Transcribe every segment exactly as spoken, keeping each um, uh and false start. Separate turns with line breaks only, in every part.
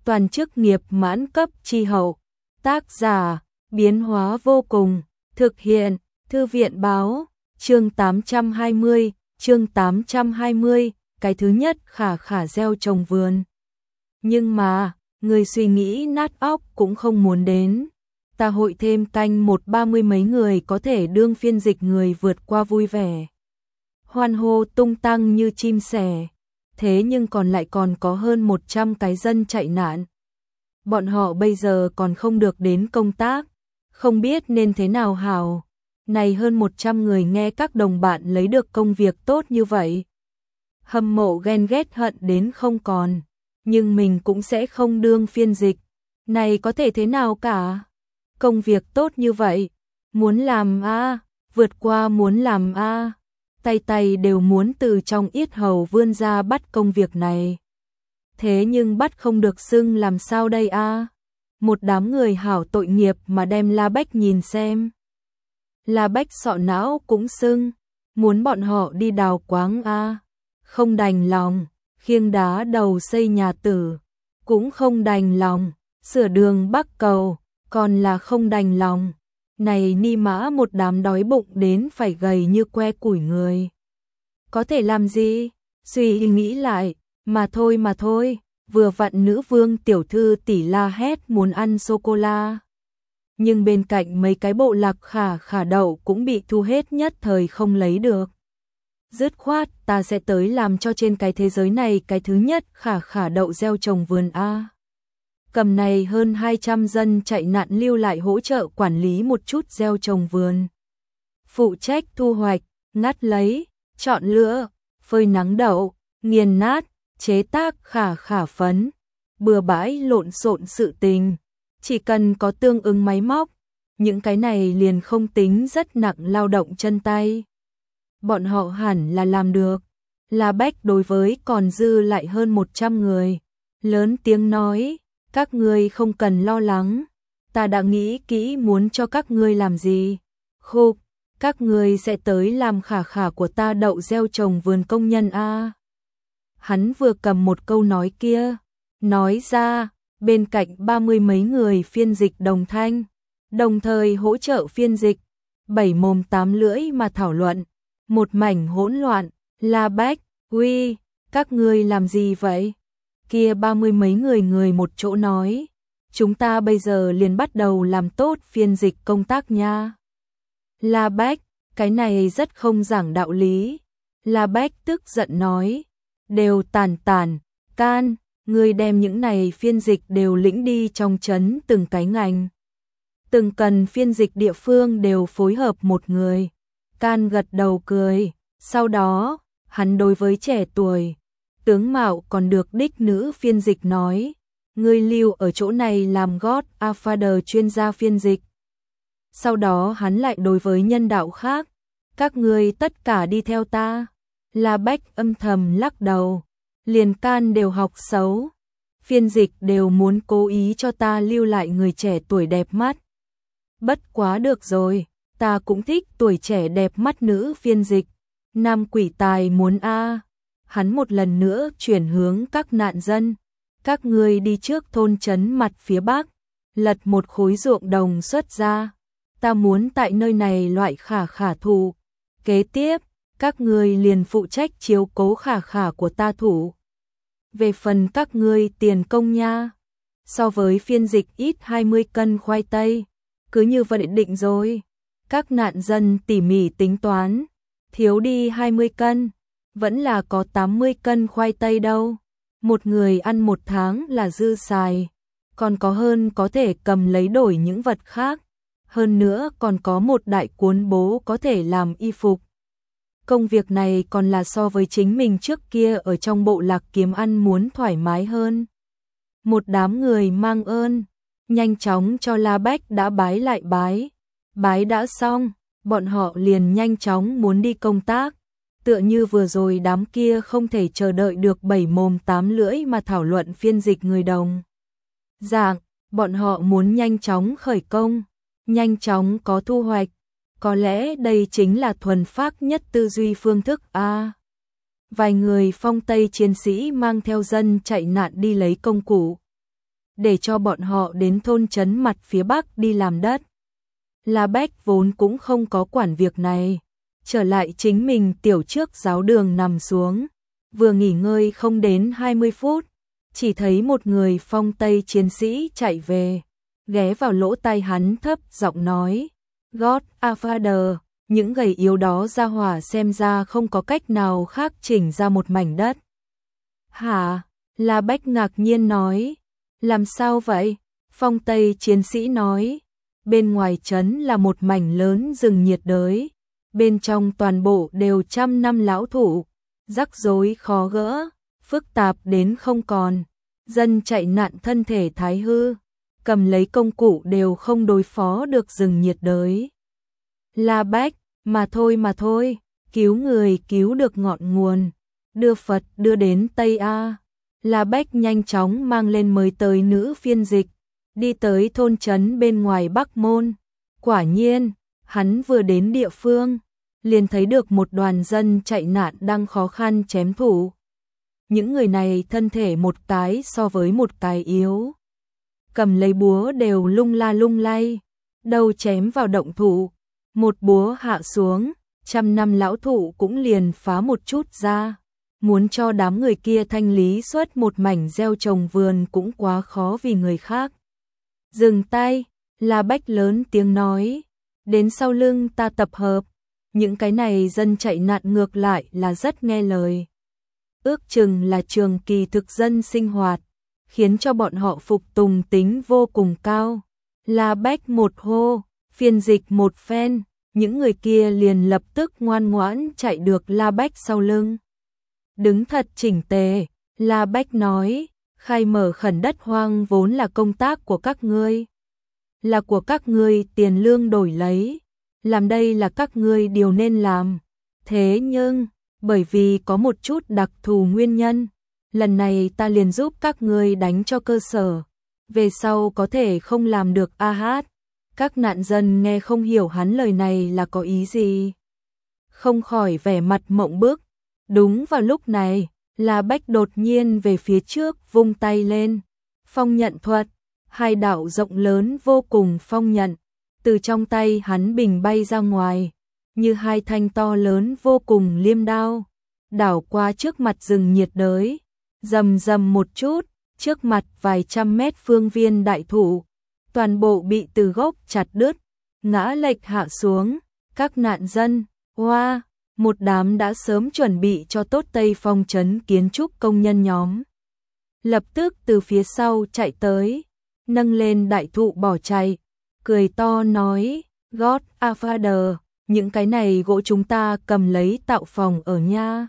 toàn chức nghiệp mãn cấp chi hậu. Tác giả, biến hóa vô cùng, thực hiện, Thư viện báo, chương tám trăm hai mươi, chương tám trăm hai mươi, cái thứ nhất khả khả gieo trồng vườn. Nhưng mà, người suy nghĩ nát óc cũng không muốn đến. Ta hội thêm canh một ba mươi mấy người có thể đương phiên dịch người vượt qua vui vẻ. Hoan hô tung tăng như chim sẻ. Thế nhưng còn lại còn có hơn một trăm cái dân chạy nạn. Bọn họ bây giờ còn không được đến công tác, không biết nên thế nào hảo. Này hơn một trăm người nghe các đồng bạn lấy được công việc tốt như vậy. Hâm mộ ghen ghét hận đến không còn, nhưng mình cũng sẽ không đương phiên dịch. Này có thể thế nào cả? Công việc tốt như vậy, muốn làm a, vượt qua muốn làm a, tay tay đều muốn từ trong yết hầu vươn ra bắt công việc này. Thế nhưng bắt không được xưng làm sao đây a? Một đám người hảo tội nghiệp mà đem La Bách nhìn xem. La Bách sọ não cũng sưng, muốn bọn họ đi đào quáng a, không đành lòng, khiêng đá đầu xây nhà tử, cũng không đành lòng, sửa đường bắc cầu, còn là không đành lòng. Này ni mã một đám đói bụng đến phải gầy như que củi người. Có thể làm gì? Suy nghĩ lại, mà thôi mà thôi, vừa vặn nữ vương tiểu thư tỷ la hét muốn ăn sô-cô-la. Nhưng bên cạnh mấy cái bộ lạc khả khả đậu cũng bị thu hết nhất thời không lấy được. Dứt khoát ta sẽ tới làm cho trên cái thế giới này cái thứ nhất khả khả đậu gieo trồng vườn A. Cầm này hơn hai trăm dân chạy nạn lưu lại hỗ trợ quản lý một chút gieo trồng vườn. Phụ trách thu hoạch, ngắt lấy, chọn lựa, phơi nắng đậu, nghiền nát, chế tác khả khả phấn, bừa bãi lộn xộn sự tình. Chỉ cần có tương ứng máy móc, những cái này liền không tính rất nặng lao động chân tay. Bọn họ hẳn là làm được. La Bách đối với còn dư lại hơn một trăm người, lớn tiếng nói, các ngươi không cần lo lắng, ta đã nghĩ kỹ muốn cho các ngươi làm gì. Khục, các ngươi sẽ tới làm khả khả của ta đậu gieo trồng vườn công nhân a. Hắn vừa cầm một câu nói kia, nói ra, bên cạnh ba mươi mấy người phiên dịch đồng thanh, đồng thời hỗ trợ phiên dịch, bảy mồm tám lưỡi mà thảo luận, một mảnh hỗn loạn. La Bách, uy, các ngươi làm gì vậy? Kia ba mươi mấy người người một chỗ nói, chúng ta bây giờ liền bắt đầu làm tốt phiên dịch công tác nha. La Bách, cái này rất không giảng đạo lý. La Bách tức giận nói, đều tàn tàn, can, ngươi đem những này phiên dịch đều lĩnh đi trong trấn từng cái ngành. Từng cần phiên dịch địa phương đều phối hợp một người. Can gật đầu cười, sau đó, hắn đối với trẻ tuổi, tướng mạo còn được đích nữ phiên dịch nói, ngươi lưu ở chỗ này làm God Father chuyên gia phiên dịch. Sau đó hắn lại đối với nhân đạo khác, các ngươi tất cả đi theo ta. La Bách âm thầm lắc đầu, liền Can đều học xấu, phiên dịch đều muốn cố ý cho ta lưu lại người trẻ tuổi đẹp mắt. Bất quá được rồi, ta cũng thích tuổi trẻ đẹp mắt nữ phiên dịch. Nam quỷ tài muốn a. Hắn một lần nữa chuyển hướng các nạn dân, các ngươi đi trước thôn trấn mặt phía bắc, lật một khối ruộng đồng xuất ra, ta muốn tại nơi này loại khả khả thủ. Kế tiếp, các ngươi liền phụ trách chiếu cố khả khả của ta thủ. Về phần các ngươi tiền công nha, so với phiên dịch ít hai mươi cân khoai tây, cứ như vậy định rồi. Các nạn dân tỉ mỉ tính toán, thiếu đi hai mươi cân, vẫn là có tám mươi cân khoai tây đâu. Một người ăn một tháng là dư xài, còn có hơn có thể cầm lấy đổi những vật khác. Hơn nữa còn có một đại cuốn bố có thể làm y phục. Công việc này còn là so với chính mình trước kia ở trong bộ lạc kiếm ăn muốn thoải mái hơn. Một đám người mang ơn, nhanh chóng cho La Bách đã bái lại bái. Bái đã xong, bọn họ liền nhanh chóng muốn đi công tác. Tựa như vừa rồi đám kia không thể chờ đợi được bảy mồm tám lưỡi mà thảo luận phiên dịch người đồng dạng, bọn họ muốn nhanh chóng khởi công, nhanh chóng có thu hoạch. Có lẽ đây chính là thuần phác nhất tư duy phương thức a. Vài người phong Tây chiến sĩ mang theo dân chạy nạn đi lấy công cụ. để cho bọn họ đến thôn trấn mặt phía bắc đi làm đất. La Bách vốn cũng không có quản việc này, trở lại chính mình tiểu trước giáo đường nằm xuống, vừa nghỉ ngơi không đến hai mươi phút, chỉ thấy một người phong Tây chiến sĩ chạy về, ghé vào lỗ tai hắn thấp giọng nói, God a Father, những gầy yếu đó ra hỏa xem ra không có cách nào khác chỉnh ra một mảnh đất. Hả? La Bách ngạc nhiên nói, làm sao vậy? Phong Tây chiến sĩ nói, bên ngoài trấn là một mảnh lớn rừng nhiệt đới, bên trong toàn bộ đều trăm năm lão thụ, rắc rối khó gỡ, phức tạp đến không còn, dân chạy nạn thân thể thái hư, cầm lấy công cụ đều không đối phó được rừng nhiệt đới. La Bách, mà thôi mà thôi, cứu người cứu được ngọn nguồn, đưa Phật đưa đến Tây A. La Bách nhanh chóng mang lên mới tới nữ phiên dịch, đi tới thôn trấn bên ngoài Bắc Môn. Quả nhiên, hắn vừa đến địa phương, liền thấy được một đoàn dân chạy nạn đang khó khăn chém thủ. Những người này thân thể một cái so với một cái yếu, cầm lấy búa đều lung la lung lay, đầu chém vào động thụ, một búa hạ xuống, trăm năm lão thụ cũng liền phá một chút ra. Muốn cho đám người kia thanh lý xuất một mảnh gieo trồng vườn cũng quá khó vì người khác. Dừng tay, La Bách lớn tiếng nói, đến sau lưng ta tập hợp, những cái này dân chạy nạn ngược lại là rất nghe lời. Ước chừng là trường kỳ thực dân sinh hoạt, khiến cho bọn họ phục tùng tính vô cùng cao. La Bách một hô, phiên dịch một phen, những người kia liền lập tức ngoan ngoãn chạy được La Bách sau lưng. Đứng thật chỉnh tề, La Bách nói, khai mở khẩn đất hoang vốn là công tác của các ngươi. Là của các ngươi tiền lương đổi lấy, làm đây là các ngươi điều nên làm. Thế nhưng, bởi vì có một chút đặc thù nguyên nhân, lần này ta liền giúp các ngươi đánh cho cơ sở, về sau có thể không làm được a hát. Các nạn dân nghe không hiểu hắn lời này là có ý gì, không khỏi vẻ mặt mộng bức. Đúng vào lúc này, La Bách đột nhiên về phía trước vung tay lên, phong nhận thuật, hai đạo rộng lớn vô cùng phong nhận, từ trong tay hắn bình bay ra ngoài, như hai thanh to lớn vô cùng liêm đao, đảo qua trước mặt rừng nhiệt đới, rầm rầm một chút, trước mặt vài trăm mét phương viên đại thụ, toàn bộ bị từ gốc chặt đứt, ngã lệch hạ xuống, các nạn dân, hoa, wow, một đám đã sớm chuẩn bị cho tốt Tây Phong trấn kiến trúc công nhân nhóm. Lập tức từ phía sau chạy tới, nâng lên đại thụ bỏ chạy, cười to nói, God a Father, những cái này gỗ chúng ta cầm lấy tạo phòng ở nha.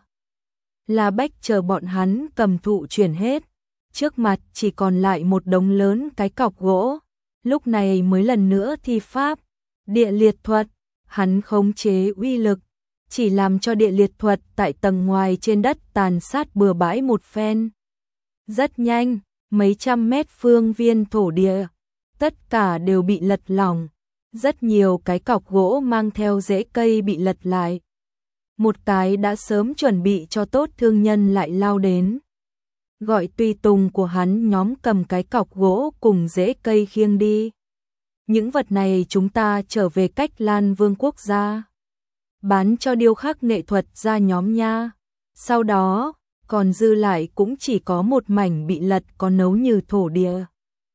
La Bách chờ bọn hắn cầm thụ chuyển hết, trước mặt chỉ còn lại một đống lớn cái cọc gỗ, lúc này mới lần nữa thi pháp, địa liệt thuật, hắn khống chế uy lực, chỉ làm cho địa liệt thuật tại tầng ngoài trên đất tàn sát bừa bãi một phen. Rất nhanh, mấy trăm mét phương viên thổ địa, tất cả đều bị lật lỏng, rất nhiều cái cọc gỗ mang theo rễ cây bị lật lại. Một cái đã sớm chuẩn bị cho tốt thương nhân lại lao đến, gọi tùy tùng của hắn nhóm cầm cái cọc gỗ cùng rễ cây khiêng đi. Những vật này chúng ta trở về Cách Lan Vương quốc gia, bán cho điêu khắc nghệ thuật ra nhóm nha. Sau đó, còn dư lại cũng chỉ có một mảnh bị lật có nấu như thổ địa.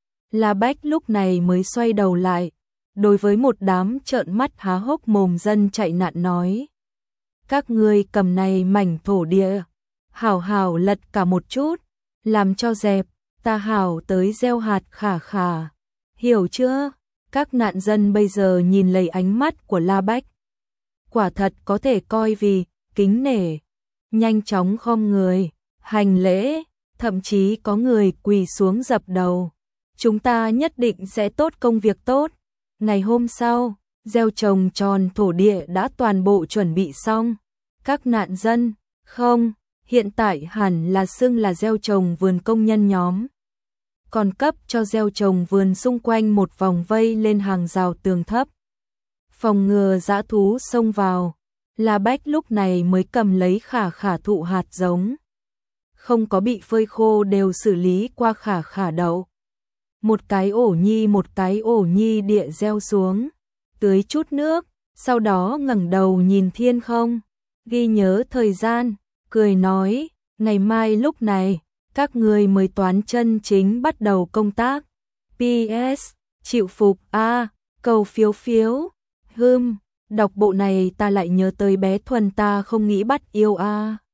La Bách lúc này mới xoay đầu lại, đối với một đám trợn mắt há hốc mồm dân chạy nạn nói, các ngươi cầm này mảnh thổ địa, hảo hảo lật cả một chút, làm cho dẹp, ta hảo tới gieo hạt khả khả. Hiểu chưa? Các nạn dân bây giờ nhìn lấy ánh mắt của La Bách, quả thật có thể coi vì kính nể, nhanh chóng khom người, hành lễ, thậm chí có người quỳ xuống dập đầu. Chúng ta nhất định sẽ tốt công việc tốt. Ngày hôm sau, gieo trồng tròn thổ địa đã toàn bộ chuẩn bị xong. Các nạn dân, không, hiện tại hẳn là xưng là gieo trồng vườn công nhân nhóm, còn cấp cho gieo trồng vườn xung quanh một vòng vây lên hàng rào tường thấp, phòng ngừa dã thú xông vào. La Bách lúc này mới cầm lấy khả khả thụ hạt giống, không có bị phơi khô đều xử lý qua khả khả đậu. một cái ổ nhi một cái ổ nhi địa gieo xuống, tưới chút nước, sau đó ngẩng đầu nhìn thiên không, ghi nhớ thời gian, cười nói, ngày mai lúc này, các người mới toán chân chính bắt đầu công tác. pê ét Chịu phục a, cầu phiếu phiếu. Hừm, đọc bộ này ta lại nhớ tới bé Thuần ta không nghĩ bắt yêu a.